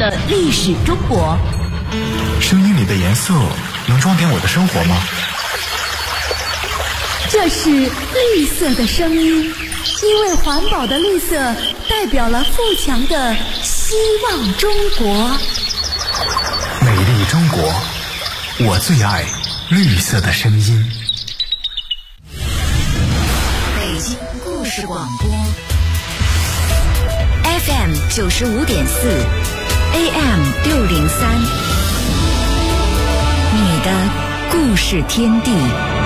的历史中国。 声音里的颜色能装点我的生活吗？ 这是绿色的声音，因为环保的绿色代表了富强的希望中国。 美丽中国，我最爱绿色的声音。 北京故事广播 FM 95.4 AM 603，你的故事天地。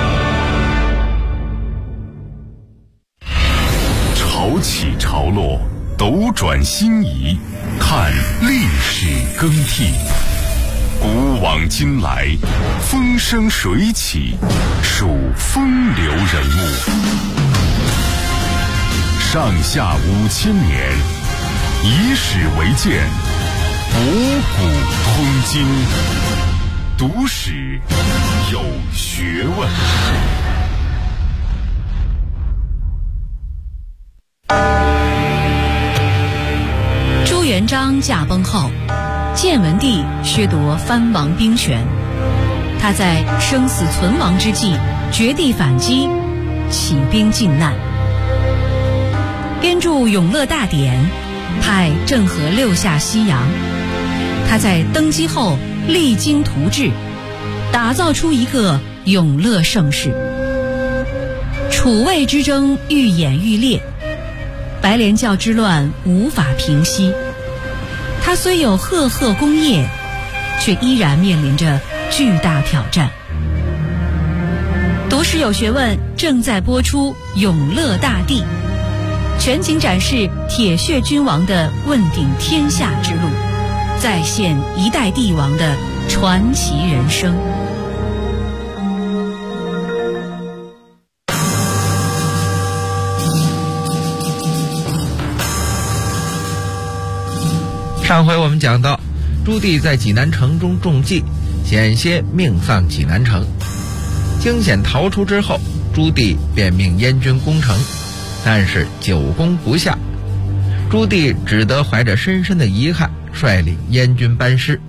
潮起潮落，斗转星移，看历史更替。古往今来，风生水起，数风流人物。上下5000年，以史为鉴，博古通今，读史有学问。 朱元璋驾崩后，建文帝削夺藩王兵权，他在生死存亡之际绝地反击，起兵靖难，编著《永乐大典》，派郑和六下西洋。他在登基后励精图治，打造出一个永乐盛世。楚魏之争愈演愈烈，白莲教之乱无法平息。他虽有赫赫功业，却依然面临着巨大挑战。读史有学问正在播出《永乐大帝》，全景展示铁血君王的问鼎天下之路，再现一代帝王的传奇人生。 上回我们讲到，朱棣在济南城中中计，险些命丧济南城。惊险逃出之后，朱棣便命燕军攻城，但是久攻不下，朱棣只得怀着深深的遗憾，率领燕军班师。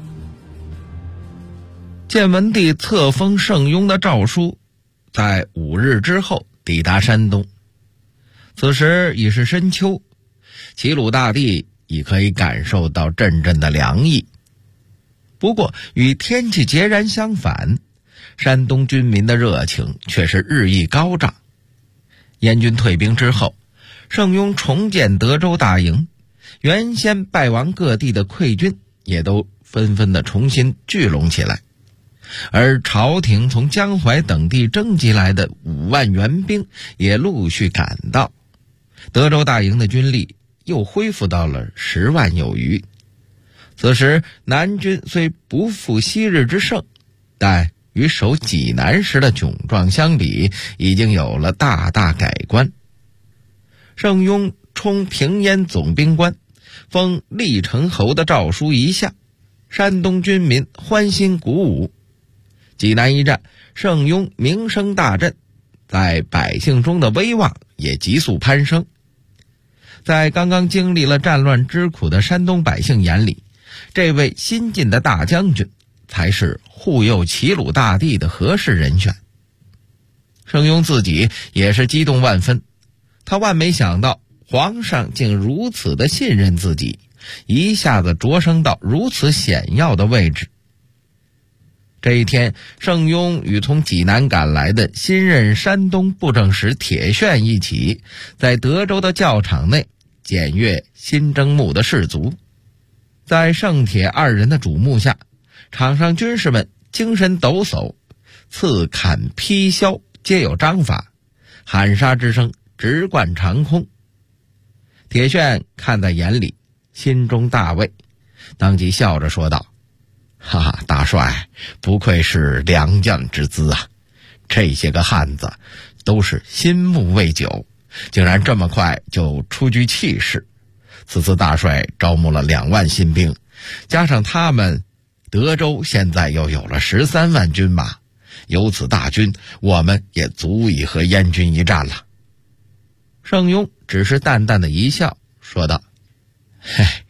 建文帝册封圣雍的诏书在5日之后抵达山东。此时已是深秋，齐鲁大地已可以感受到阵阵的凉意。不过与天气截然相反，山东军民的热情却是日益高涨。燕军退兵之后，圣雍重建德州大营，原先败亡各地的溃军也都纷纷的重新聚拢起来。而朝廷从江淮等地征集来的5万援兵也陆续赶到，德州大营的军力又恢复到了10万有余。此时南军虽不复昔日之盛，但与守济南时的窘状相比，已经有了大大改观。圣雍充平燕总兵官，封历城侯的诏书一下，山东军民欢欣鼓舞。济南一战，圣雍名声大振，在百姓中的威望也急速攀升。在刚刚经历了战乱之苦的山东百姓眼里，这位新晋的大将军才是护佑齐鲁大地的合适人选。圣雍自己也是激动万分，他万没想到皇上竟如此的信任自己，一下子擢升到如此显要的位置。这一天，圣雍与从济南赶来的新任山东布政使铁铉一起，在德州的教场内检阅新征募的士卒。在圣铁2人的瞩目下，场上军士们精神抖擞，刺砍劈削皆有章法，喊杀之声直贯长空。铁铉看在眼里，心中大慰，当即笑着说道：哈哈，大帅不愧是良将之资啊！这些个汉子都是心目未久，竟然这么快就出具气势。此次大帅招募了2万新兵，加上他们，德州现在又有了13万军马，有此大军，我们也足以和燕军一战了。圣雍只是淡淡的一笑，说道：嘿，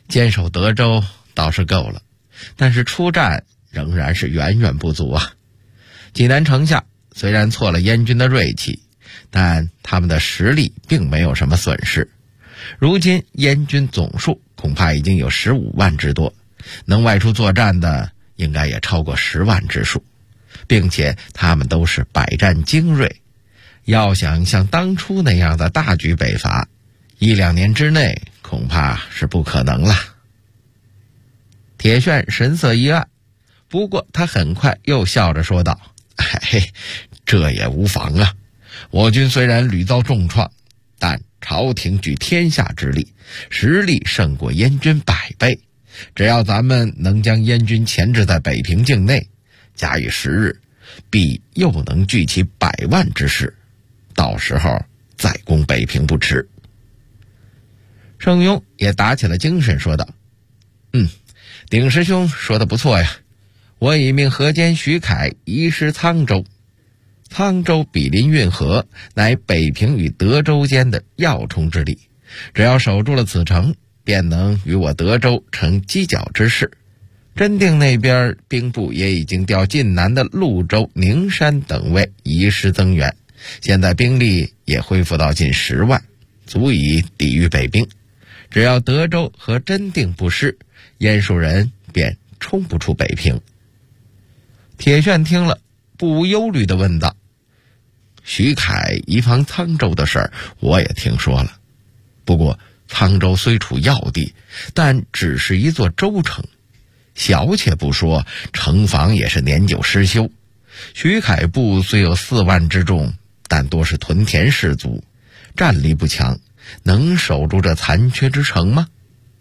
坚守德州倒是够了，但是出战仍然是远远不足啊。济南城下虽然挫了燕军的锐气，但他们的实力并没有什么损失。如今燕军总数恐怕已经有15万之多，能外出作战的应该也超过10万之数，并且他们都是百战精锐，要想像当初那样的大举北伐，1-2年之内恐怕是不可能了。铁铉神色一暗，不过他很快又笑着说道：嘿，这也无妨啊，我军虽然屡遭重创，但朝廷举天下之力，实力胜过燕军100倍，只要咱们能将燕军钳制在北平境内，假以时日，必又能聚起100万之势，到时候再攻北平不迟。盛庸也打起了精神说道：鼎师兄说的不错呀，我已命河间徐凯移师沧州。沧州毗邻运河，乃北平与德州间的要冲之地，只要守住了此城，便能与我德州成犄角之势。真定那边兵部也已经调晋南的潞州、宁山等卫移师增援，现在兵力也恢复到近10万，足以抵御北兵。只要德州和真定不失，燕蜀人便冲不出北平。铁铉听了，不无忧虑地问道：徐凯移防沧州的事儿我也听说了，不过沧州虽处要地，但只是一座州城，小且不说，城防也是年久失修。徐凯部虽有4万之众，但多是屯田士卒，战力不强，能守住这残缺之城吗？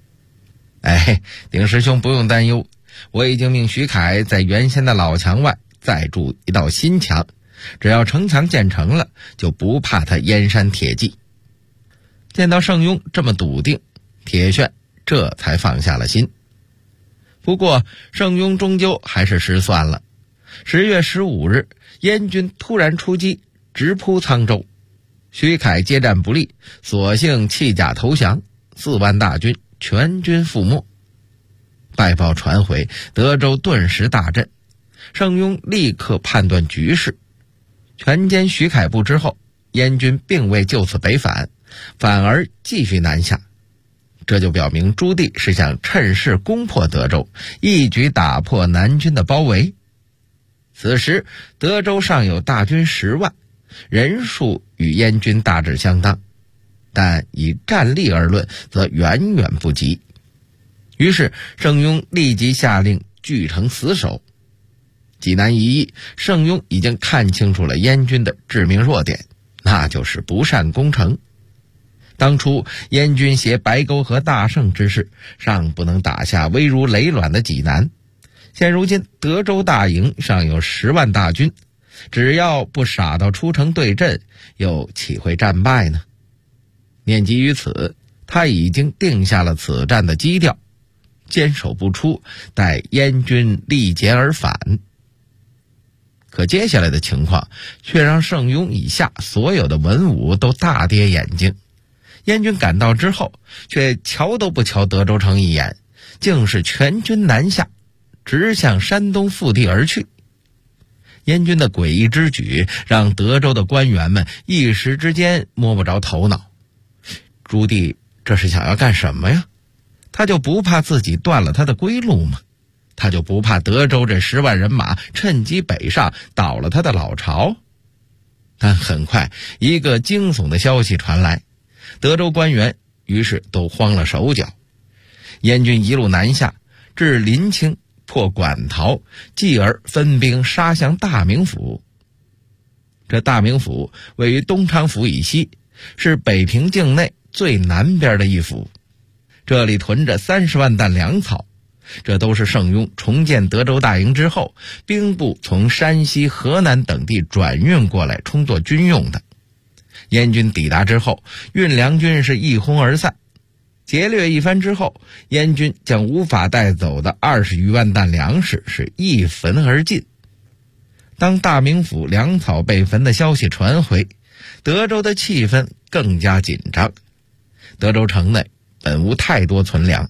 鼎师兄不用担忧，我已经命徐凯在原先的老墙外再筑一道新墙，只要城墙建成了，就不怕他燕山铁骑。见到盛庸这么笃定，铁铉这才放下了心。不过盛庸终究还是失算了。10月15日，燕军突然出击，直扑沧州。徐凯接战不利，索性弃甲投降，4万大军全军覆没。败报传回，德州顿时大震。盛庸立刻判断局势，全歼徐凯部之后，燕军并未就此北返，反而继续南下。这就表明朱棣是想趁势攻破德州，一举打破南军的包围。此时德州尚有大军10万，人数与燕军大致相当，但以战力而论则远远不及。于是盛庸立即下令据城死守。济南一役，盛庸已经看清楚了燕军的致命弱点，那就是不善攻城。当初燕军携白沟和大胜之势，尚不能打下危如累卵的济南，现如今德州大营尚有10万大军，只要不傻到出城对阵，又岂会战败呢？念及于此，他已经定下了此战的基调，坚守不出，待燕军力竭而返。可接下来的情况却让盛庸以下所有的文武都大跌眼镜。燕军赶到之后，却瞧都不瞧德州城一眼，竟是全军南下，直向山东腹地而去。燕军的诡异之举让德州的官员们一时之间摸不着头脑。朱棣这是想要干什么呀？他就不怕自己断了他的归路吗？他就不怕德州这10万人马趁机北上，倒了他的老巢？但很快一个惊悚的消息传来，德州官员于是都慌了手脚。燕军一路南下，至临清，破馆陶，继而分兵杀向大名府。这大名府位于东昌府以西，是北平境内最南边的一府，这里屯着30万担粮草，这都是盛庸重建德州大营之后，兵部从山西、河南等地转运过来充作军用的。燕军抵达之后，运粮军是一哄而散。劫掠一番之后，燕军将无法带走的20余万担粮食是一焚而尽。当大名府粮草被焚的消息传回，德州的气氛更加紧张。德州城内本无太多存粮，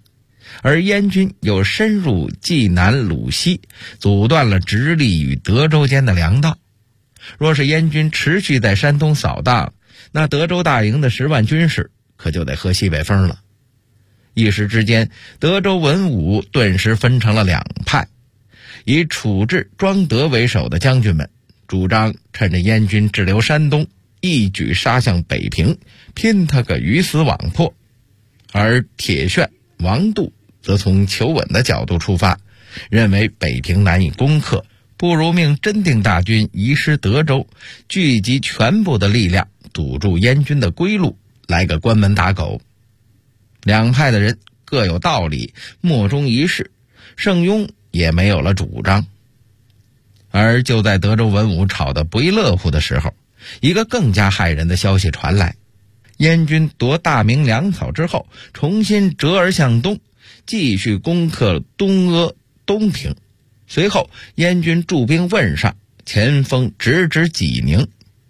而燕军又深入冀南鲁西，阻断了直隶与德州间的粮道。若是燕军持续在山东扫荡，那德州大营的10万军士可就得喝西北风了。一时之间，德州文武顿时分成了两派。以处置庄德为首的将军们主张趁着燕军滞留山东，一举杀向北平，拼他个鱼死网破。而铁铉、王度则从求稳的角度出发，认为北平难以攻克，不如命真定大军移师德州，聚集全部的力量堵住燕军的归路，来个关门打狗。两派的人各有道理，莫衷一是，盛庸也没有了主张。而就在德州文武吵得不亦乐乎的时候，一个更加骇人的消息传来：燕军夺大明粮草之后，重新折而向东，继续攻克东阿、东平。随后燕军驻兵汶上，前锋直指济宁。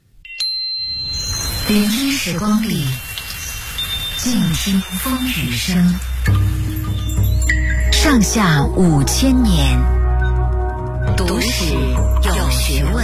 聆听时光里，静听风雨声。上下5000年，读史有学问。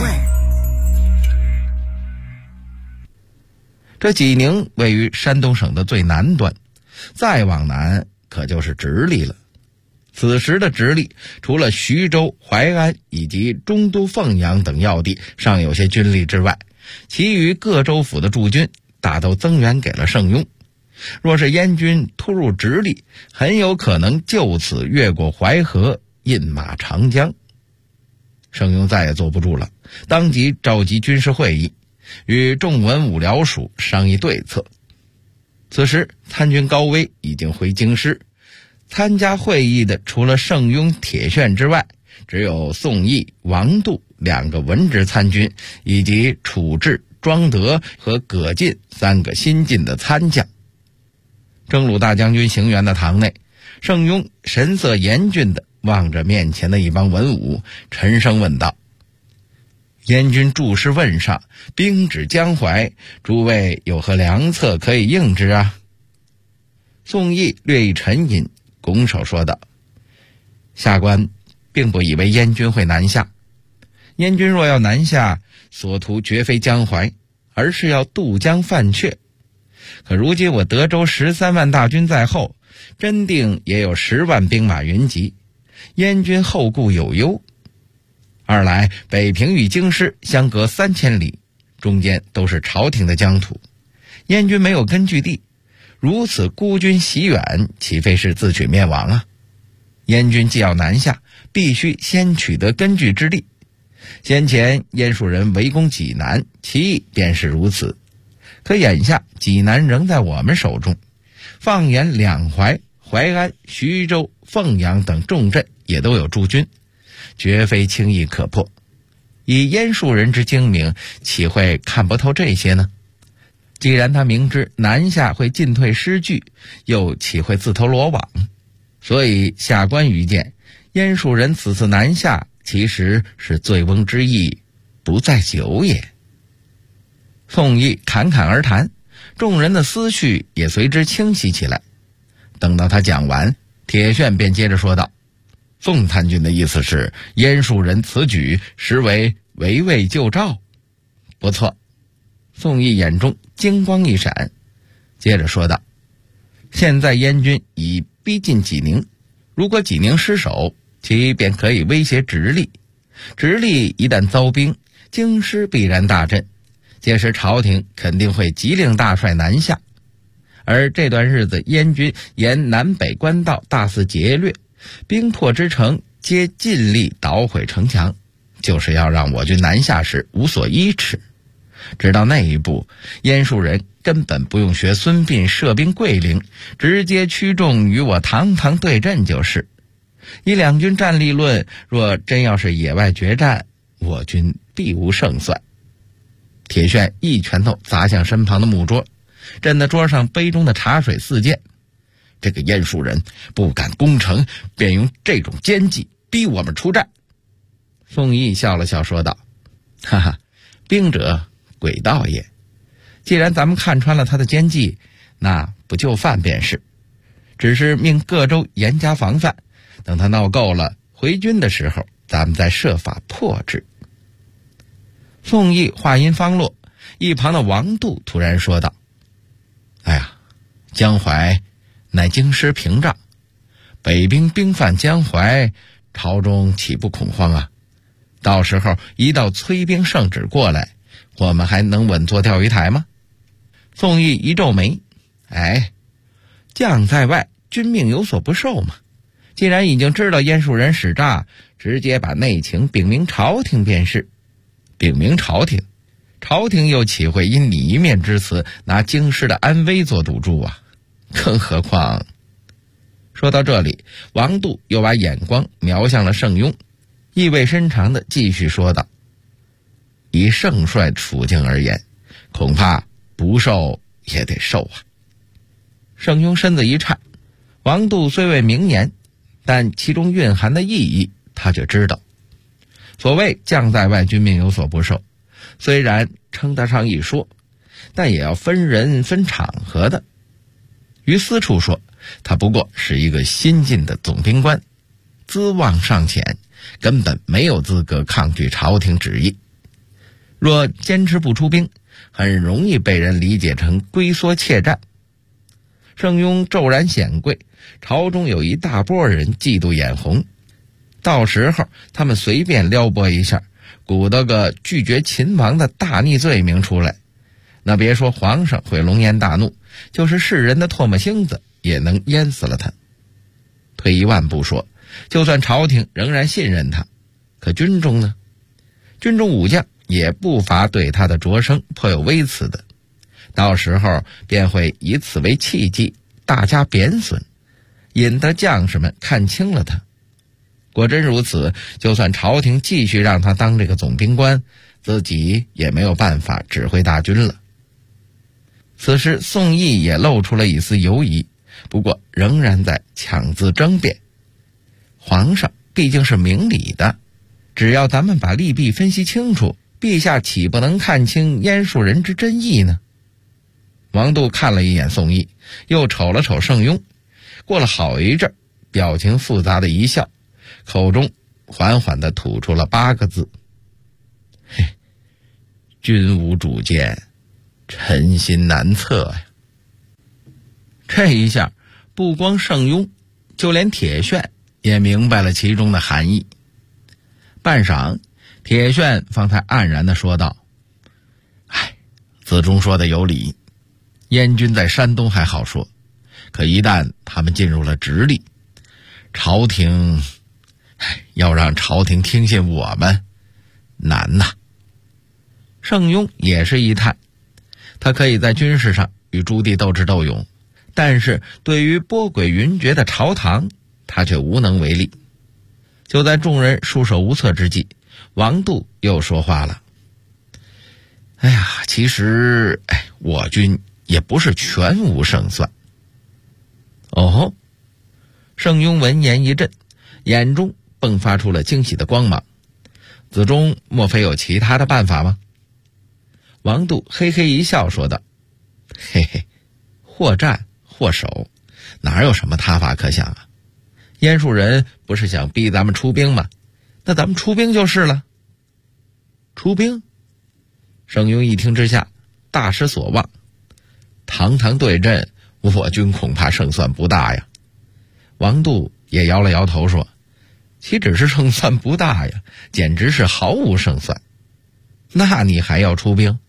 这济宁位于山东省的最南端，再往南可就是直隶了。此时的直隶除了徐州、淮安以及中都凤阳等要地尚有些军力之外，其余各州府的驻军大都增援给了盛庸。若是燕军突入直隶，很有可能就此越过淮河，饮马长江。盛庸再也坐不住了，当即召集军事会议，与众文武僚属商议对策。此时参军高威已经回京师，参加会议的除了盛庸、铁铉之外，只有宋义、王度2个文职参军，以及处置、庄德和葛进3个新进的参将。征虏大将军行辕的堂内，盛庸神色严峻地望着面前的一帮文武，沉声问道：燕军驻师汶上，兵指江淮，诸位有何良策可以应之啊？宋义略一沉吟，拱手说道：下官并不以为燕军会南下。燕军若要南下，所图绝非江淮，而是要渡江犯阙。可如今我德州13万大军在后，真定也有10万兵马云集，燕军后顾有忧。二来北平与京师相隔3000里，中间都是朝廷的疆土，燕军没有根据地，如此孤军袭远，岂非是自取灭亡啊？燕军既要南下，必须先取得根据之地。先前燕蜀人围攻济南，其意便是如此。可眼下济南仍在我们手中，放眼两淮、淮安、徐州、凤阳等重镇也都有驻军，绝非轻易可破。以燕蜀人之精明，岂会看不透这些呢？既然他明知南下会进退失据，又岂会自投罗网？所以下官愚见，燕蜀人此次南下，其实是醉翁之意不在酒也。宋义侃侃而谈，众人的思绪也随之清晰起来。等到他讲完，铁铉便接着说道：宋参军的意思是，燕蜀人此举实为围魏救赵。不错。宋义眼中金光一闪，接着说道：现在燕军已逼近济宁，如果济宁失守，其便可以威胁直隶。直隶一旦遭兵，京师必然大振，届时朝廷肯定会急令大帅南下。而这段日子燕军沿南北官道大肆劫掠，兵破之城皆尽力捣毁城墙，就是要让我军南下时无所依恃。直到那一步，燕蜀人根本不用学孙膑射兵桂陵，直接驱众与我堂堂对阵就是。以两军战力论，若真要是野外决战，我军必无胜算。铁铉一拳头砸向身旁的木桌，震得桌上杯中的茶水四溅。这个燕蜀人不敢攻城，便用这种奸计逼我们出战。宋义笑了笑说道：哈哈，兵者诡道也，既然咱们看穿了他的奸计，那不就范便是。 只是命各州严加防范，等他闹够了回军的时候，咱们再设法破之。宋义话音方落，一旁的王度突然说道：哎呀，江淮乃京师屏障，北兵兵犯江淮，朝中岂不恐慌啊？到时候一道催兵圣旨过来，我们还能稳坐钓鱼台吗？宋义一皱眉，哎，将在外，君命有所不受嘛。既然已经知道燕树人使诈，直接把内情禀明朝廷便是。禀明朝廷，朝廷又岂会因你一面之词拿京师的安危做赌注啊？更何况……说到这里，王度又把眼光瞄向了盛庸，意味深长地继续说道：以盛帅处境而言，恐怕不受也得受啊。盛庸身子一颤，王度虽未明言，但其中蕴含的意义他却知道。所谓将在外，君命有所不受，虽然称得上一说，但也要分人分场合的。于私处说，他不过是一个新进的总兵官，资望尚浅，根本没有资格抗拒朝廷旨意。若坚持不出兵，很容易被人理解成龟缩怯战。盛庸骤然显贵，朝中有一大波人嫉妒眼红，到时候他们随便撩拨一下，鼓捣个拒绝秦王的大逆罪名出来，那别说皇上会龙颜大怒，就是世人的唾沫星子也能淹死了他。退一万步说，就算朝廷仍然信任他，可军中呢？军中武将也不乏对他的擢升颇有微词的，到时候便会以此为契机，大加贬损，引得将士们看清了他。果真如此，就算朝廷继续让他当这个总兵官，自己也没有办法指挥大军了。此时宋义也露出了一丝犹疑，不过仍然在强自争辩。皇上毕竟是明理的，只要咱们把利弊分析清楚，陛下岂不能看清燕树人之真意呢？王度看了一眼宋义，又瞅了瞅盛庸，过了好一阵，表情复杂的一笑，口中缓缓地吐出了8个字：嘿，君无主见，臣心难测呀。这一下，不光盛庸，就连铁铉也明白了其中的含义。半晌，铁铉方才黯然地说道：哎，子中说的有理，燕军在山东还好说，可一旦他们进入了直隶，朝廷要让朝廷听信我们，难呐。盛庸也是一叹，他可以在军事上与朱棣斗智斗勇，但是对于波诡云谲的朝堂，他却无能为力。就在众人束手无策之际，王度又说话了：哎呀，其实我军也不是全无胜算。哦，盛庸闻言一震，眼中迸发出了惊喜的光芒。子中莫非有其他的办法吗？王度嘿嘿一笑说道：嘿嘿，或战或守，哪有什么他法可想啊？燕树人不是想逼咱们出兵吗？那咱们出兵就是了。出兵？盛庸一听之下大失所望，堂堂对阵，我军恐怕胜算不大呀。王度也摇了摇头说：岂止是胜算不大呀，简直是毫无胜算。那你还要出兵？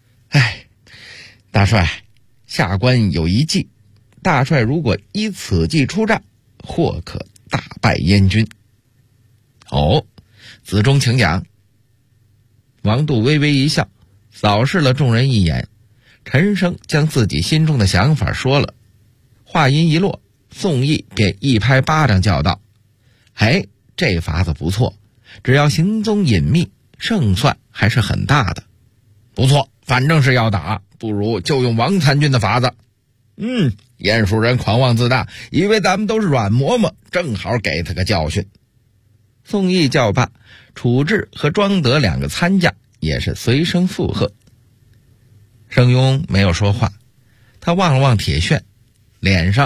大帅，下官有一计，大帅如果依此计出战，或可大败燕军。哦，子中请讲。王度微微一笑，扫视了众人一眼，沉声将自己心中的想法说了。话音一落，宋义便一拍巴掌叫道：这法子不错，只要行踪隐秘，胜算还是很大的。不错，反正是要打，不如就用王参军的法子。燕树人狂妄自大，以为咱们都是软馍馍，正好给他个教训。宋义叫罢，楚志和庄德2个参将也是随声附和。盛庸没有说话，他望了望铁铉，脸上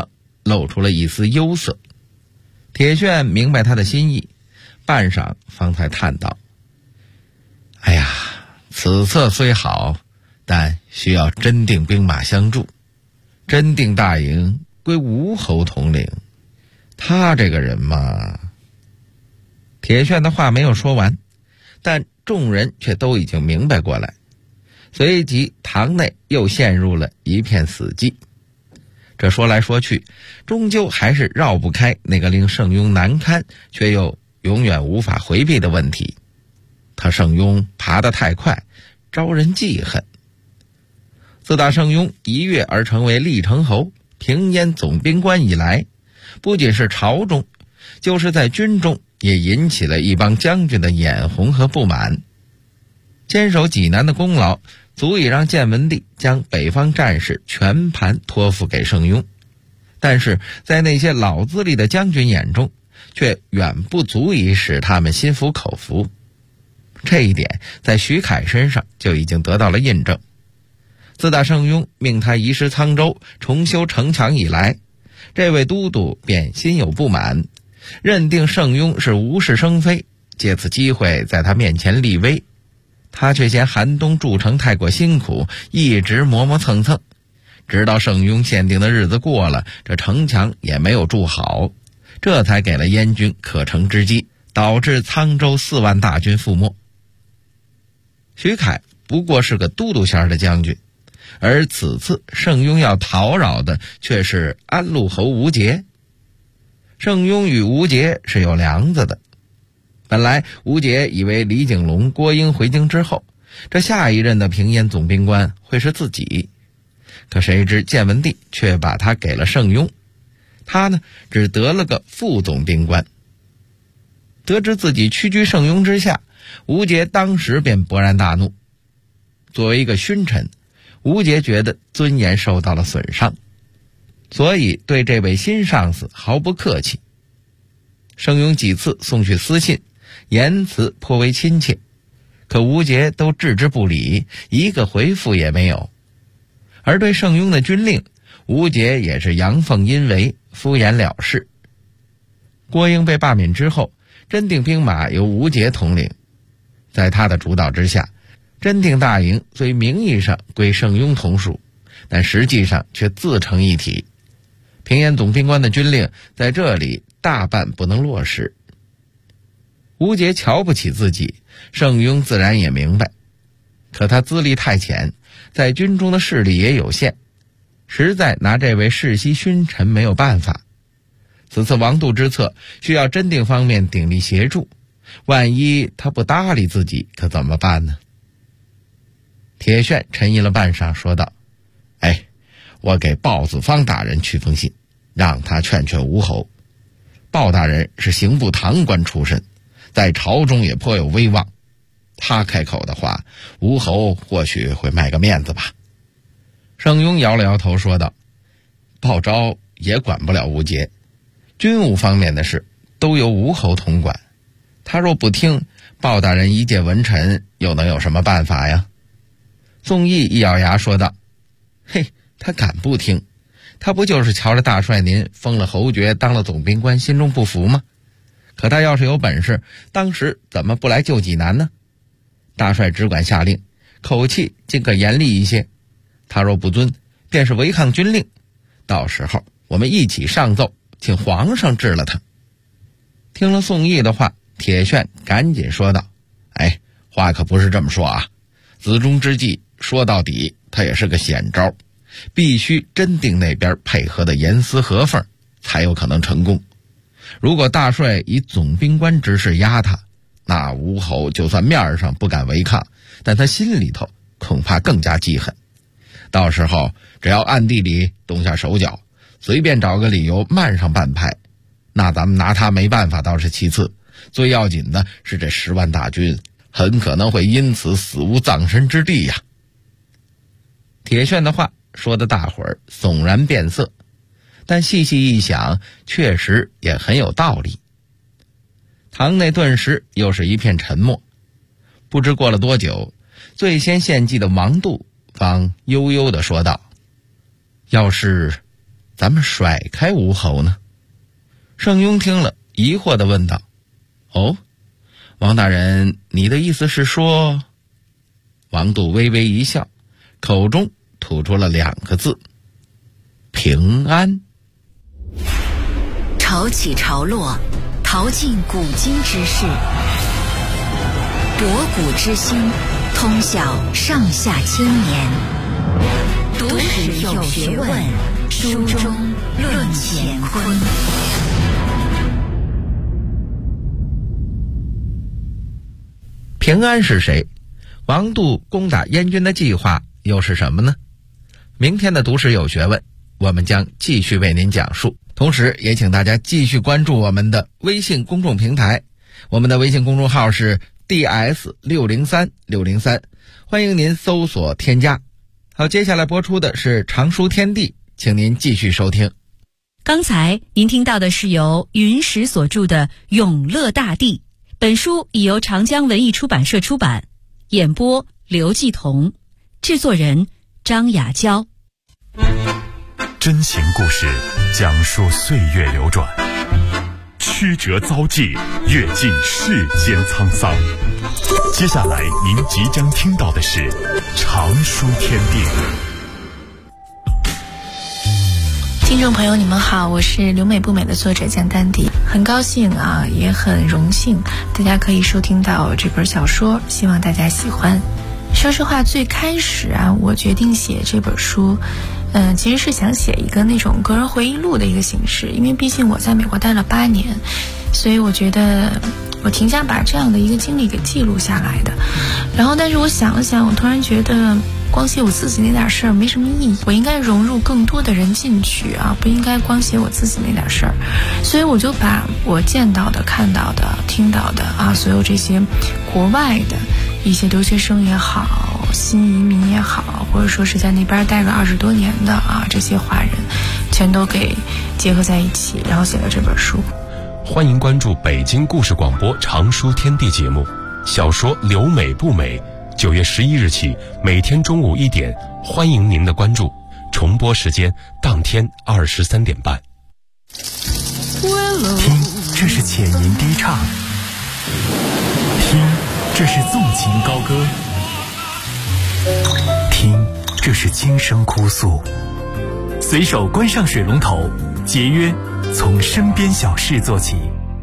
露出了一丝忧色。铁铉明白他的心意，半晌方才叹道：哎呀，此策虽好，但需要真定兵马相助。真定大营归吴侯统领，他这个人嘛……铁铉的话没有说完，但众人却都已经明白过来，随即堂内又陷入了一片死寂。这说来说去，终究还是绕不开那个令盛庸难堪却又永远无法回避的问题：他盛庸爬得太快，招人记恨。自打盛庸一跃而成为历城侯、平燕总兵官以来，不仅是朝中，就是在军中也引起了一帮将军的眼红和不满。坚守济南的功劳足以让建文帝将北方战事全盘托付给盛庸，但是在那些老资历的将军眼中，却远不足以使他们心服口服。这一点在徐凯身上就已经得到了印证。自打盛庸命他移师沧州重修城墙以来，这位都督便心有不满，认定盛庸是无事生非，借此机会在他面前立威。他却嫌寒冬筑城太过辛苦，一直磨磨蹭蹭，直到盛庸限定的日子过了，这城墙也没有筑好，这才给了燕军可乘之机，导致沧州4万大军覆没。徐凯不过是个都督衔的将军，而此次盛庸要讨扰的却是安陆侯吴节。盛庸与吴节是有梁子的，本来吴节以为李景龙、郭英回京之后，这下一任的平燕总兵官会是自己，可谁知建文帝却把他给了盛庸，他呢只得了个副总兵官。得知自己屈居盛庸之下，吴节当时便勃然大怒。作为一个勋臣，吴节觉得尊严受到了损伤，所以对这位新上司毫不客气。盛庸几次送去私信，言辞颇为亲切，可吴节都置之不理，一个回复也没有。而对盛庸的军令，吴节也是阳奉阴违，敷衍了事。郭英被罢免之后，真定兵马由吴节统领，在他的主导之下，真定大营虽名义上归盛庸统属，但实际上却自成一体。平燕总兵官的军令在这里大半不能落实。吴节瞧不起自己，盛庸自然也明白，可他资历太浅，在军中的势力也有限，实在拿这位世袭勋臣没有办法。此次王度之策需要真定方面鼎力协助，万一他不搭理自己，可怎么办呢？铁铉沉吟了半晌，说道：我给鲍子方大人去封信，让他劝劝吴侯。鲍大人是刑部堂官出身，在朝中也颇有威望，他开口的话，吴侯或许会卖个面子吧。盛庸摇了摇头说道：鲍昭也管不了吴节，军务方面的事都由吴侯统管，他若不听，鲍大人一介文臣又能有什么办法呀？宋义一咬牙说道：他敢不听？他不就是瞧着大帅您封了侯爵，当了总兵官，心中不服吗？可他要是有本事，当时怎么不来救济南呢？大帅只管下令，口气尽可严厉一些，他若不遵，便是违抗军令，到时候我们一起上奏，请皇上治了他。听了宋义的话，铁铉赶紧说道：话可不是这么说啊，子中之计说到底他也是个险招，必须真定那边配合的严丝合缝，才有可能成功。如果大帅以总兵官之势压他，那吴侯就算面上不敢违抗，但他心里头恐怕更加记恨。到时候只要暗地里动下手脚，随便找个理由慢上半拍，那咱们拿他没办法倒是其次，最要紧的是这10万大军很可能会因此死无葬身之地呀。铁铉的话说的大伙儿悚然变色，但细细一想，确实也很有道理。堂内顿时又是一片沉默。不知过了多久，最先献计的王度方悠悠地说道：要是咱们甩开吴侯呢？盛庸听了，疑惑地问道：哦，王大人，你的意思是说？王度微微一笑，口中吐出了2个字：平安。 潮起潮落，淘尽古今之事，博古之今，通晓上下千年。读史有学问，书中论乾坤。 平安是谁？王度攻打燕军的计划又是什么呢？明天的读史有学问，我们将继续为您讲述。同时也请大家继续关注我们的微信公众平台，我们的微信公众号是 DS603603，欢迎您搜索添加。好，接下来播出的是常书天地，请您继续收听。 刚才您听到的是由云石所著的《永乐大帝》，本书已由长江文艺出版社出版，演播刘继彤，制作人张雅娇。 真情故事讲述岁月流转，曲折遭际，阅尽世间沧桑。接下来您即将听到的是常书天地。 听众朋友你们好，我是留美不美的作者江丹迪，很高兴啊，也很荣幸大家可以收听到这本小说，希望大家喜欢。说实话，最开始啊，我决定写这本书其实是想写一个那种个人回忆录的一个形式，因为毕竟我在美国待了8年，所以我觉得我挺想把这样的一个经历给记录下来的。然后但是我想了想，我突然觉得光写我自己那点事儿没什么意义，我应该融入更多的人进去啊，不应该光写我自己那点事儿。所以我就把我见到的、看到的、听到的啊，所有这些国外的一些留学生也好，新移民也好，或者说是在那边待了20多年的啊，这些华人全都给结合在一起，然后写了这本书。 欢迎关注北京故事广播常书天地节目，小说《留美不美》9月11日起每天中午1点，欢迎您的关注，重播时间当天23点半。 听，这是浅吟低唱；听，这是纵情高歌；听，这是轻声哭诉。随手关上水龙头，节约从身边小事做起。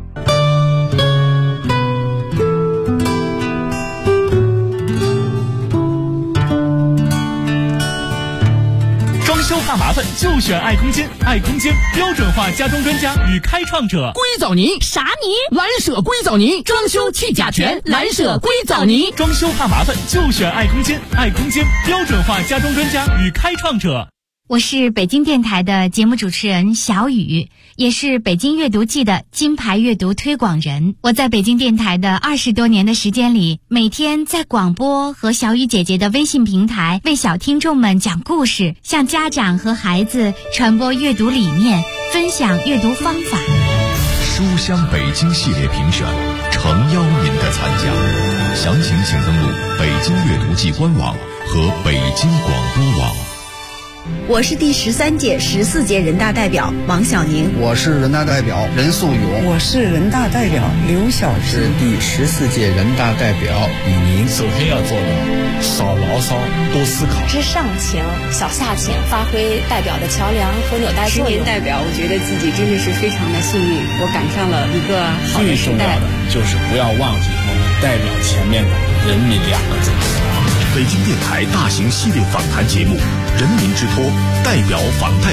修怕麻烦就选爱空间，爱空间标准化家装专家与开创者。 硅藻泥啥泥？ 蓝舍硅藻泥，装修去甲醛，蓝舍硅藻泥。 装修怕麻烦就选爱空间，爱空间标准化家装专家与开创者。 我是北京电台的节目主持人小雨，也是北京阅读季的金牌阅读推广人。我在北京电台的20多年的时间里，每天在广播和小雨姐姐的微信平台为小听众们讲故事，向家长和孩子传播阅读理念，分享阅读方法。 书香北京系列评选，诚邀您的参加。详情请登录北京阅读季官网和北京广播网。 我是第13届、14届人大代表王小宁。 我是人大代表任素勇。 我是人大代表刘晓芝。 是第14届人大代表李宁。 首先要做的，少牢骚，多思考。 知上情，小下情，发挥代表的桥梁和纽带作用。 10年代表，我觉得自己真的是非常的幸运，我赶上了一个好的时代。 最重要的就是不要忘记我们代表前面的人民2个字。 北京电台大型系列访谈节目《人民之托》代表访谈。